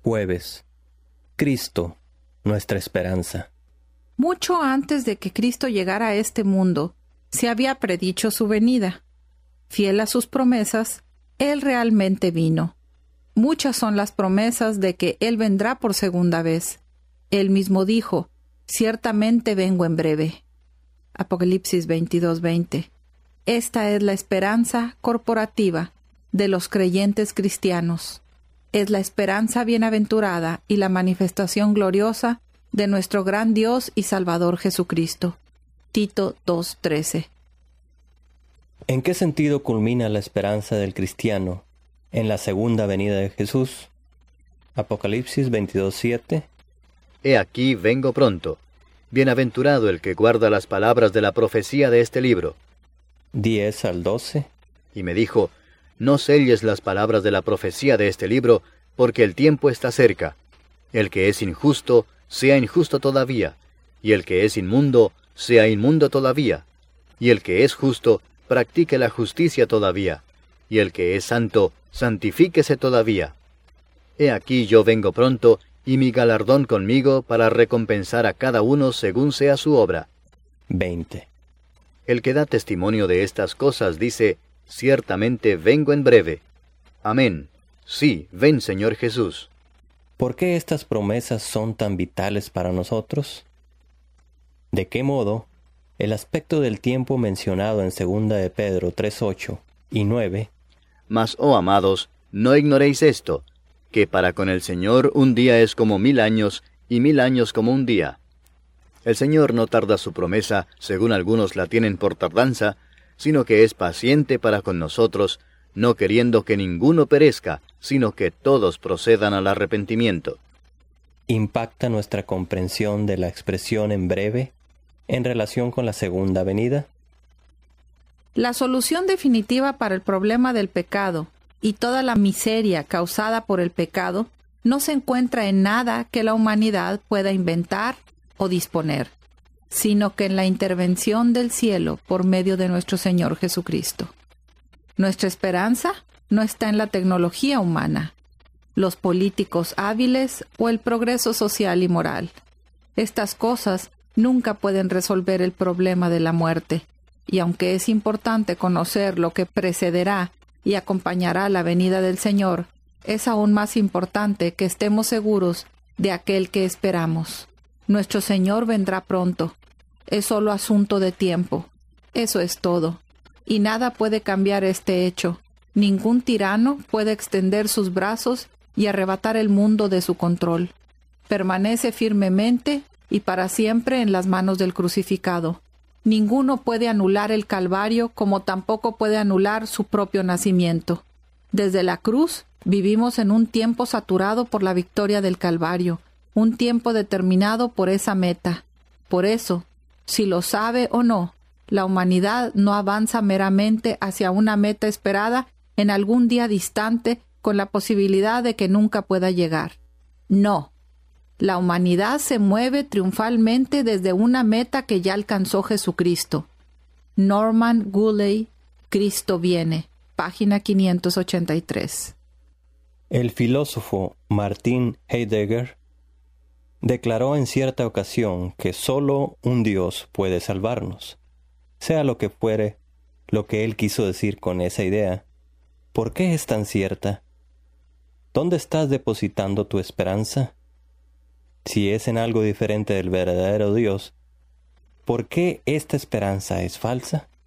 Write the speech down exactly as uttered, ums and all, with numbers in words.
Jueves. Cristo, nuestra esperanza. Mucho antes de que Cristo llegara a este mundo, se había predicho su venida. Fiel a sus promesas, Él realmente vino. Muchas son las promesas de que Él vendrá por segunda vez. Él mismo dijo, ciertamente vengo en breve. Apocalipsis veintidós veinte. Esta es la esperanza corporativa de los creyentes cristianos. Es la esperanza bienaventurada y la manifestación gloriosa de nuestro gran Dios y Salvador Jesucristo. Tito dos trece. ¿En qué sentido culmina la esperanza del cristiano en la segunda venida de Jesús? Apocalipsis veintidós siete. He aquí vengo pronto. Bienaventurado el que guarda las palabras de la profecía de este libro. diez al doce. Y me dijo, no selles las palabras de la profecía de este libro, porque el tiempo está cerca. El que es injusto, sea injusto todavía, y el que es inmundo, sea inmundo todavía, y el que es justo, practique la justicia todavía, y el que es santo, santifíquese todavía. He aquí yo vengo pronto, y mi galardón conmigo para recompensar a cada uno según sea su obra. veinte. El que da testimonio de estas cosas dice, ciertamente vengo en breve. Amén. Sí, ven, Señor Jesús. ¿Por qué estas promesas son tan vitales para nosotros? ¿De qué modo el aspecto del tiempo mencionado en segunda de Pedro tres ocho y nueve? Mas, oh amados, no ignoréis esto, que para con el Señor un día es como mil años, y mil años como un día. El Señor no tarda su promesa, según algunos la tienen por tardanza, sino que es paciente para con nosotros, no queriendo que ninguno perezca, sino que todos procedan al arrepentimiento. ¿Impacta nuestra comprensión de la expresión en breve en relación con la segunda venida? La solución definitiva para el problema del pecado y toda la miseria causada por el pecado no se encuentra en nada que la humanidad pueda inventar o disponer, sino que en la intervención del cielo por medio de nuestro Señor Jesucristo. Nuestra esperanza no está en la tecnología humana, los políticos hábiles o el progreso social y moral. Estas cosas nunca pueden resolver el problema de la muerte, y aunque es importante conocer lo que precederá y acompañará la venida del Señor, es aún más importante que estemos seguros de aquel que esperamos. Nuestro Señor vendrá pronto. Es solo asunto de tiempo. Eso es todo. Y nada puede cambiar este hecho. Ningún tirano puede extender sus brazos y arrebatar el mundo de su control. Permanece firmemente y para siempre en las manos del crucificado. Ninguno puede anular el Calvario como tampoco puede anular su propio nacimiento. Desde la cruz vivimos en un tiempo saturado por la victoria del Calvario, un tiempo determinado por esa meta. Por eso, si lo sabe o no, la humanidad no avanza meramente hacia una meta esperada en algún día distante con la posibilidad de que nunca pueda llegar. No. La humanidad se mueve triunfalmente desde una meta que ya alcanzó Jesucristo. Norman Gooley, Cristo viene, página quinientos ochenta y tres. El filósofo Martin Heidegger declaró en cierta ocasión que sólo un Dios puede salvarnos. Sea lo que fuere lo que él quiso decir con esa idea, ¿por qué es tan cierta? ¿Dónde estás depositando tu esperanza? Si es en algo diferente del verdadero Dios, ¿por qué esta esperanza es falsa?